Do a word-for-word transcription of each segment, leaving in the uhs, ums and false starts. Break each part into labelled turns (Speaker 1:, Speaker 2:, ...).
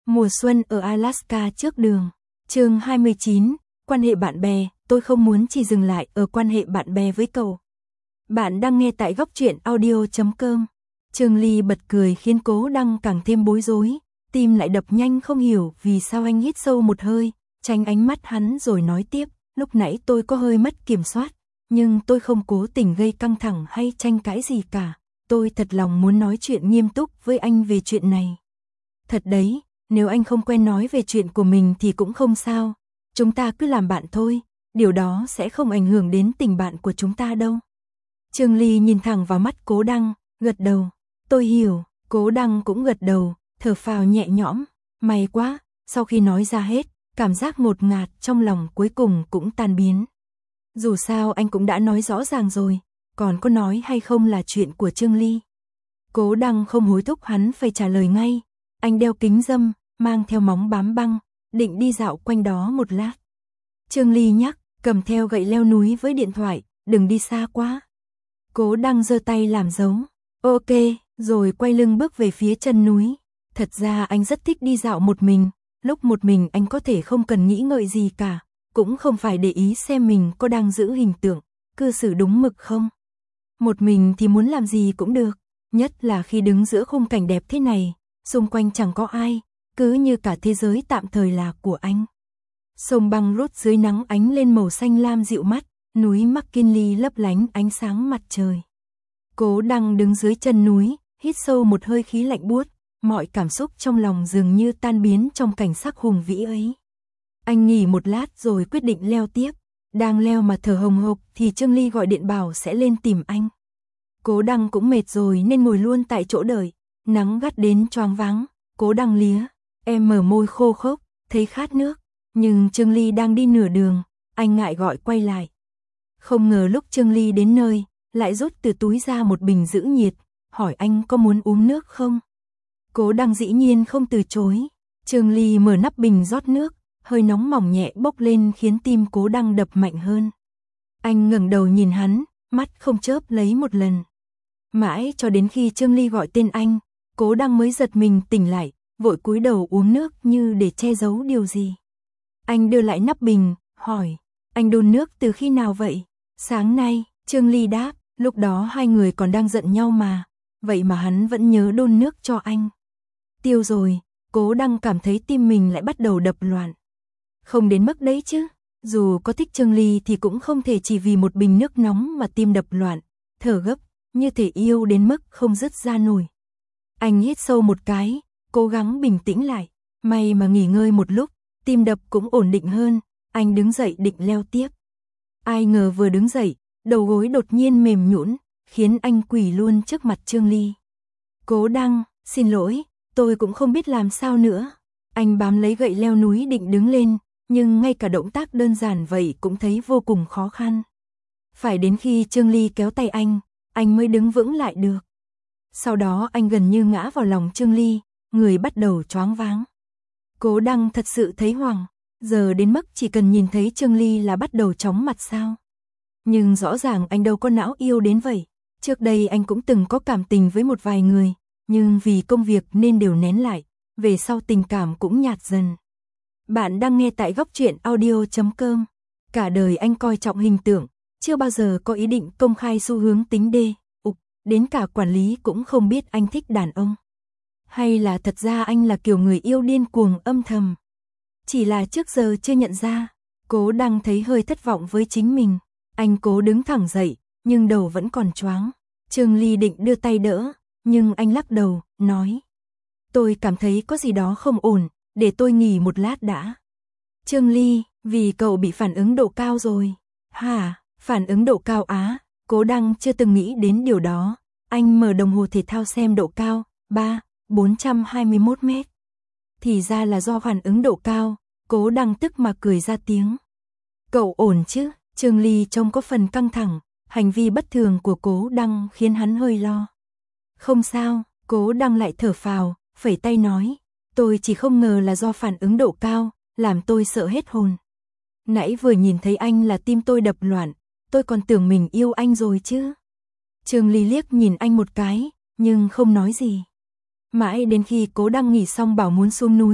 Speaker 1: Mùa xuân ở Alaska trước đường. Chương hai mươi chín, quan hệ bạn bè, tôi không muốn chỉ dừng lại ở quan hệ bạn bè với cậu. Bạn đang nghe tại góc truyện audio chấm com. Trương Ly bật cười khiến Cố Đăng càng thêm bối rối, tim lại đập nhanh không hiểu vì sao. Anh hít sâu một hơi, tránh ánh mắt hắn rồi nói tiếp, lúc nãy tôi có hơi mất kiểm soát, nhưng tôi không cố tình gây căng thẳng hay tranh cãi gì cả. Tôi thật lòng muốn nói chuyện nghiêm túc với anh về chuyện này. Thật đấy, nếu anh không quen nói về chuyện của mình thì cũng không sao. Chúng ta cứ làm bạn thôi, điều đó sẽ không ảnh hưởng đến tình bạn của chúng ta đâu. Trương Ly nhìn thẳng vào mắt Cố Đăng, gật đầu. Tôi hiểu. Cố Đăng cũng gật đầu, thở phào nhẹ nhõm. May quá, sau khi nói ra hết, cảm giác ngột ngạt trong lòng cuối cùng cũng tan biến. Dù sao anh cũng đã nói rõ ràng rồi, còn có nói hay không là chuyện của Trương Ly. Cố Đăng không hối thúc hắn phải trả lời ngay. Anh đeo kính râm, mang theo móng bám băng, định đi dạo quanh đó một lát. Trương Ly nhắc, cầm theo gậy leo núi với điện thoại, đừng đi xa quá. Cố Đăng giơ tay làm dấu. Ok, rồi quay lưng bước về phía chân núi. Thật ra anh rất thích đi dạo một mình, lúc một mình anh có thể không cần nghĩ ngợi gì cả, cũng không phải để ý xem mình có đang giữ hình tượng, cư xử đúng mực không. Một mình thì muốn làm gì cũng được, nhất là khi đứng giữa khung cảnh đẹp thế này, xung quanh chẳng có ai, cứ như cả thế giới tạm thời là của anh. Sông băng rút dưới nắng ánh lên màu xanh lam dịu mắt, núi McKinley lấp lánh ánh sáng mặt trời. Cố Đăng đứng dưới chân núi, hít sâu một hơi khí lạnh buốt, mọi cảm xúc trong lòng dường như tan biến trong cảnh sắc hùng vĩ ấy. Anh nghỉ một lát rồi quyết định leo tiếp, đang leo mà thở hồng hộc thì Trương Ly gọi điện bảo sẽ lên tìm anh. Cố Đăng cũng mệt rồi nên ngồi luôn tại chỗ đợi, nắng gắt đến choáng váng. Cố Đăng lía, em mở môi khô khốc, thấy khát nước, nhưng Trương Ly đang đi nửa đường, anh ngại gọi quay lại. Không ngờ lúc Trương Ly đến nơi, lại rút từ túi ra một bình giữ nhiệt, hỏi anh có muốn uống nước không. Cố Đăng dĩ nhiên không từ chối. Trương Ly mở nắp bình rót nước, hơi nóng mỏng nhẹ bốc lên khiến tim Cố Đăng đập mạnh hơn. Anh ngẩng đầu nhìn hắn, mắt không chớp lấy một lần. Mãi cho đến khi Trương Ly gọi tên anh, Cố Đăng mới giật mình tỉnh lại, vội cúi đầu uống nước như để che giấu điều gì. Anh đưa lại nắp bình, hỏi, anh đun nước từ khi nào vậy? Sáng nay, Trương Ly đáp, lúc đó hai người còn đang giận nhau mà, vậy mà hắn vẫn nhớ đun nước cho anh. Tiêu rồi, Cố Đăng cảm thấy tim mình lại bắt đầu đập loạn. Không đến mức đấy chứ, dù có thích Trương Ly thì cũng không thể chỉ vì một bình nước nóng mà tim đập loạn, thở gấp, như thể yêu đến mức không dứt ra nổi. Anh hít sâu một cái, cố gắng bình tĩnh lại, may mà nghỉ ngơi một lúc, tim đập cũng ổn định hơn, anh đứng dậy định leo tiếp. Ai ngờ vừa đứng dậy, đầu gối đột nhiên mềm nhũn, khiến anh quỳ luôn trước mặt Trương Ly. Cố Đăng, xin lỗi, tôi cũng không biết làm sao nữa. Anh bám lấy gậy leo núi định đứng lên, nhưng ngay cả động tác đơn giản vậy cũng thấy vô cùng khó khăn. Phải đến khi Trương Ly kéo tay anh, anh mới đứng vững lại được. Sau đó anh gần như ngã vào lòng Trương Ly, người bắt đầu choáng váng. Cố Đăng thật sự thấy hoảng, giờ đến mức chỉ cần nhìn thấy Trương Ly là bắt đầu chóng mặt sao. Nhưng rõ ràng anh đâu có não yêu đến vậy. Trước đây anh cũng từng có cảm tình với một vài người, nhưng vì công việc nên đều nén lại, về sau tình cảm cũng nhạt dần. Bạn đang nghe tại góc truyện audio chấm com. Cả đời anh coi trọng hình tượng, chưa bao giờ có ý định công khai xu hướng tính đê, ục, đến cả quản lý cũng không biết anh thích đàn ông. Hay là thật ra anh là kiểu người yêu điên cuồng âm thầm. Chỉ là trước giờ chưa nhận ra. Cố Đăng thấy hơi thất vọng với chính mình. Anh cố đứng thẳng dậy, nhưng đầu vẫn còn choáng. Trương Ly định đưa tay đỡ, nhưng anh lắc đầu, nói. Tôi cảm thấy có gì đó không ổn, để tôi nghỉ một lát đã. Trương Ly, vì cậu bị phản ứng độ cao rồi. Hả, phản ứng độ cao á? Cố Đăng chưa từng nghĩ đến điều đó. Anh mở đồng hồ thể thao xem độ cao, ba, bốn trăm hai mươi mốt mét. Thì ra là do phản ứng độ cao. Cố Đăng tức mà cười ra tiếng. Cậu ổn chứ? Trương Ly trông có phần căng thẳng, hành vi bất thường của Cố Đăng khiến hắn hơi lo. Không sao, Cố Đăng lại thở phào, phẩy tay nói, tôi chỉ không ngờ là do phản ứng độ cao, làm tôi sợ hết hồn. Nãy vừa nhìn thấy anh là tim tôi đập loạn, tôi còn tưởng mình yêu anh rồi chứ. Trương Ly liếc nhìn anh một cái, nhưng không nói gì. Mãi đến khi Cố Đăng nghỉ xong bảo muốn xuống núi,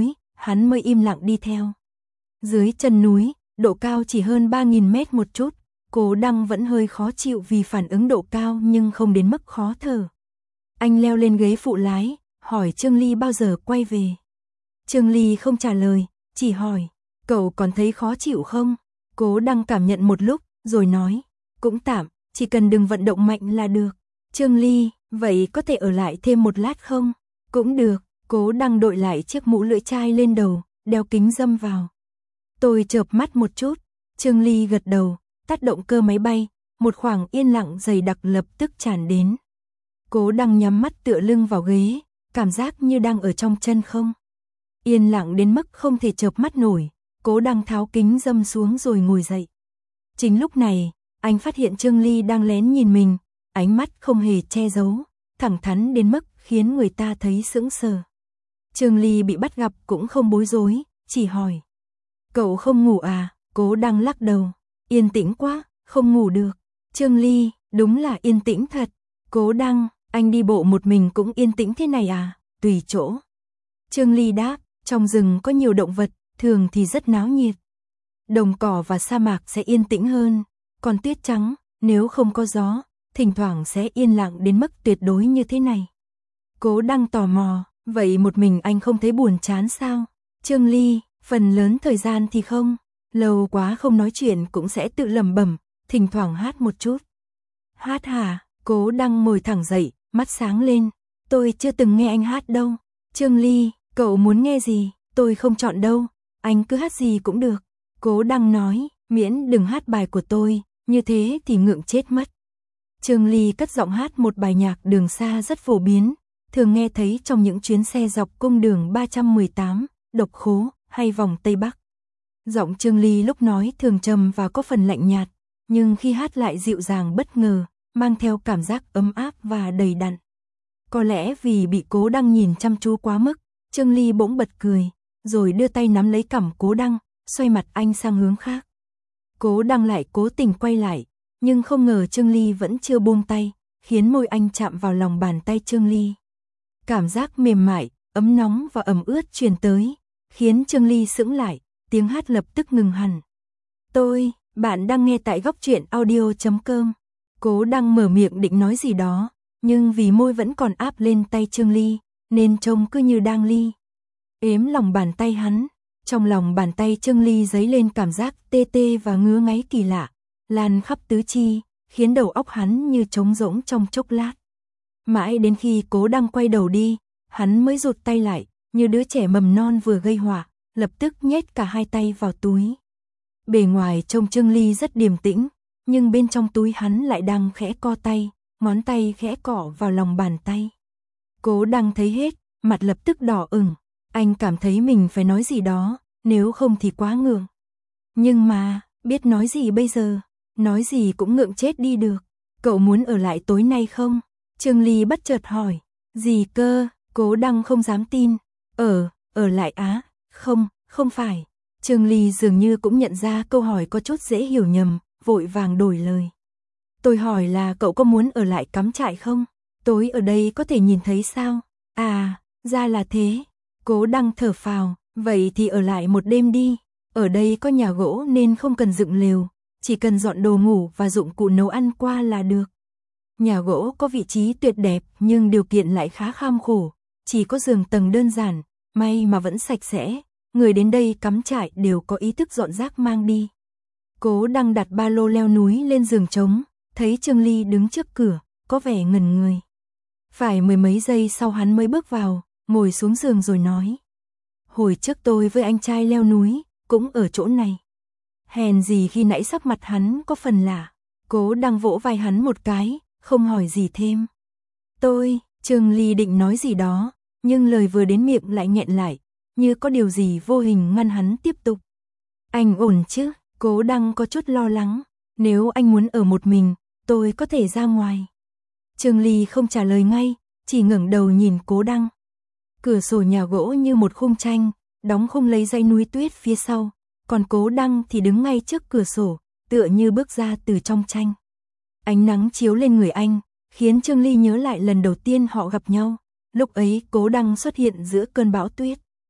Speaker 1: hắn mới im lặng đi theo. Dưới chân núi, độ cao chỉ hơn ba nghìn mét một chút, Cố Đăng vẫn hơi khó chịu vì phản ứng độ cao nhưng không đến mức khó thở. Anh leo lên ghế phụ lái, hỏi Trương Ly bao giờ quay về. Trương Ly không trả lời, chỉ hỏi, cậu còn thấy khó chịu không? Cố Đăng cảm nhận một lúc, rồi nói, cũng tạm, chỉ cần đừng vận động mạnh là được. Trương Ly, vậy có thể ở lại thêm một lát không? Cũng được. Cố Đăng đội lại chiếc mũ lưỡi chai lên đầu, đeo kính râm vào. Tôi chợp mắt một chút, Trương Ly gật đầu, tắt động cơ máy bay, một khoảng yên lặng dày đặc lập tức tràn đến. Cố Đăng nhắm mắt tựa lưng vào ghế, cảm giác như đang ở trong chân không. Yên lặng đến mức không thể chợp mắt nổi, Cố Đăng tháo kính râm xuống rồi ngồi dậy. Chính lúc này, anh phát hiện Trương Ly đang lén nhìn mình, ánh mắt không hề che giấu, thẳng thắn đến mức khiến người ta thấy sững sờ. Trương Ly bị bắt gặp cũng không bối rối, chỉ hỏi. Cậu không ngủ à? Cố Đăng lắc đầu. Yên tĩnh quá, không ngủ được. Trương Ly, đúng là yên tĩnh thật. Cố Đăng, anh đi bộ một mình cũng yên tĩnh thế này à? Tùy chỗ. Trương Ly đáp, trong rừng có nhiều động vật, thường thì rất náo nhiệt. Đồng cỏ và sa mạc sẽ yên tĩnh hơn, còn tuyết trắng, nếu không có gió, thỉnh thoảng sẽ yên lặng đến mức tuyệt đối như thế này. Cố Đăng tò mò, vậy một mình anh không thấy buồn chán sao? Trương Ly, phần lớn thời gian thì không, lâu quá không nói chuyện cũng sẽ tự lẩm bẩm, thỉnh thoảng hát một chút. Hát hả? Cố Đăng ngồi thẳng dậy, mắt sáng lên, tôi chưa từng nghe anh hát đâu. Trương Ly, cậu muốn nghe gì? Tôi không chọn đâu, anh cứ hát gì cũng được. Cố Đăng nói, miễn đừng hát bài của tôi, như thế thì ngượng chết mất. Trương Ly cất giọng hát một bài nhạc đường xa rất phổ biến, thường nghe thấy trong những chuyến xe dọc cung đường ba trăm mười tám, Độc Khố hay vòng Tây Bắc. Giọng Trương Ly lúc nói thường trầm và có phần lạnh nhạt, nhưng khi hát lại dịu dàng bất ngờ, mang theo cảm giác ấm áp và đầy đặn. Có lẽ vì bị Cố Đăng nhìn chăm chú quá mức, Trương Ly bỗng bật cười, rồi đưa tay nắm lấy cằm Cố Đăng, xoay mặt anh sang hướng khác. Cố Đăng lại cố tình quay lại, nhưng không ngờ Trương Ly vẫn chưa buông tay, khiến môi anh chạm vào lòng bàn tay Trương Ly. Cảm giác mềm mại, ấm nóng và ẩm ướt truyền tới, khiến Trương Ly sững lại, tiếng hát lập tức ngừng hẳn. Tôi, bạn đang nghe tại góc truyện audio chấm com. Cố Đăng mở miệng định nói gì đó, nhưng vì môi vẫn còn áp lên tay Trương Ly, nên trông cứ như đang ly. Ếm lòng bàn tay hắn, trong lòng bàn tay Trương Ly dấy lên cảm giác tê tê và ngứa ngáy kỳ lạ, lan khắp tứ chi, khiến đầu óc hắn như trống rỗng trong chốc lát. Mãi đến khi Cố Đăng quay đầu đi, hắn mới rụt tay lại, như đứa trẻ mầm non vừa gây họa, lập tức nhét cả hai tay vào túi. Bề ngoài trông Trương Ly rất điềm tĩnh, nhưng bên trong túi hắn lại đang khẽ co tay, ngón tay khẽ cọ vào lòng bàn tay. Cố Đăng thấy hết, mặt lập tức đỏ ửng, anh cảm thấy mình phải nói gì đó, nếu không thì quá ngượng. Nhưng mà, biết nói gì bây giờ, nói gì cũng ngượng chết đi được. Cậu muốn ở lại tối nay không? Trương Ly bất chợt hỏi. Gì cơ? Cố Đăng không dám tin. Ở, ở lại á? Không, không phải. Trương Ly dường như cũng nhận ra câu hỏi có chút dễ hiểu nhầm, vội vàng đổi lời. Tôi hỏi là cậu có muốn ở lại cắm trại không? Tối ở đây có thể nhìn thấy sao? À, ra là thế. Cố Đăng thở phào, vậy thì ở lại một đêm đi. Ở đây có nhà gỗ nên không cần dựng lều, chỉ cần dọn đồ ngủ và dụng cụ nấu ăn qua là được. Nhà gỗ có vị trí tuyệt đẹp nhưng điều kiện lại khá kham khổ, chỉ có giường tầng đơn giản, may mà vẫn sạch sẽ, người đến đây cắm trại đều có ý thức dọn rác mang đi. Cố Đăng đặt ba lô leo núi lên giường trống, thấy Trương Ly đứng trước cửa, có vẻ ngẩn người. Phải mười mấy giây sau hắn mới bước vào, ngồi xuống giường rồi nói. Hồi trước tôi với anh trai leo núi, cũng ở chỗ này. Hèn gì khi nãy sắc mặt hắn có phần lạ. Cố Đăng vỗ vai hắn một cái, không hỏi gì thêm. Tôi, Trương Ly định nói gì đó, nhưng lời vừa đến miệng lại nghẹn lại, như có điều gì vô hình ngăn hắn tiếp tục. Anh ổn chứ? Cố Đăng có chút lo lắng. Nếu anh muốn ở một mình, tôi có thể ra ngoài. Trương Ly không trả lời ngay, chỉ ngẩng đầu nhìn Cố Đăng. Cửa sổ nhà gỗ như một khung tranh, đóng khung lấy dãy núi tuyết phía sau, còn Cố Đăng thì đứng ngay trước cửa sổ, tựa như bước ra từ trong tranh. Ánh nắng chiếu lên người anh, khiến Trương Ly nhớ lại lần đầu tiên họ gặp nhau, lúc ấy Cố Đăng xuất hiện giữa cơn bão tuyết.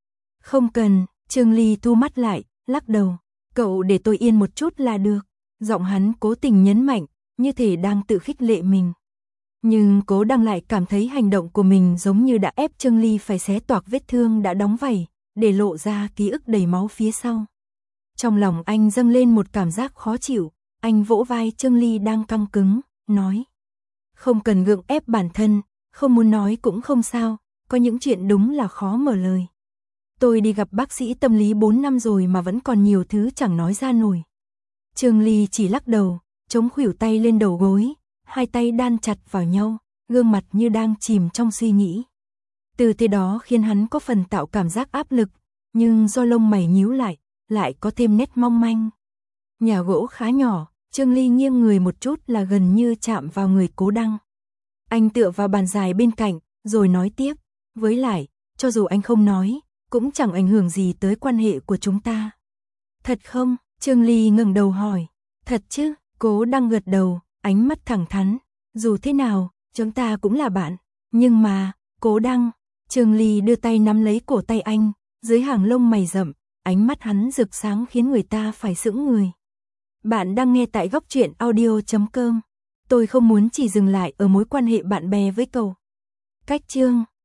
Speaker 1: Không cần, Trương Ly thu mắt lại, lắc đầu. Cậu để tôi yên một chút là được. Giọng hắn cố tình nhấn mạnh, như thể đang tự khích lệ mình. Nhưng Cố Đăng lại cảm thấy hành động của mình giống như đã ép Trương Ly phải xé toạc vết thương đã đóng vảy, để lộ ra ký ức đầy máu phía sau. Trong lòng anh dâng lên một cảm giác khó chịu, anh vỗ vai Trương Ly đang căng cứng, nói. Không cần gượng ép bản thân, không muốn nói cũng không sao, có những chuyện đúng là khó mở lời. Tôi đi gặp bác sĩ tâm lý bốn năm rồi mà vẫn còn nhiều thứ chẳng nói ra nổi. Trương Ly chỉ lắc đầu, chống khuỷu tay lên đầu gối, hai tay đan chặt vào nhau, gương mặt như đang chìm trong suy nghĩ. Từ thế đó khiến hắn có phần tạo cảm giác áp lực, nhưng do lông mày nhíu lại, lại có thêm nét mong manh. Nhà gỗ khá nhỏ, Trương Ly nghiêng người một chút là gần như chạm vào người Cố Đăng. Anh tựa vào bàn dài bên cạnh, rồi nói tiếp, với lại, cho dù anh không nói, cũng chẳng ảnh hưởng gì tới quan hệ của chúng ta. Thật không? Trương Ly ngẩng đầu hỏi. Thật chứ? Cố Đăng gật đầu, ánh mắt thẳng thắn. Dù thế nào, chúng ta cũng là bạn. Nhưng mà, Cố Đăng, Trương Ly đưa tay nắm lấy cổ tay anh, dưới hàng lông mày rậm, ánh mắt hắn rực sáng khiến người ta phải sững người. Bạn đang nghe tại góc truyện audio chấm com. Tôi không muốn chỉ dừng lại ở mối quan hệ bạn bè với cậu. Cách chương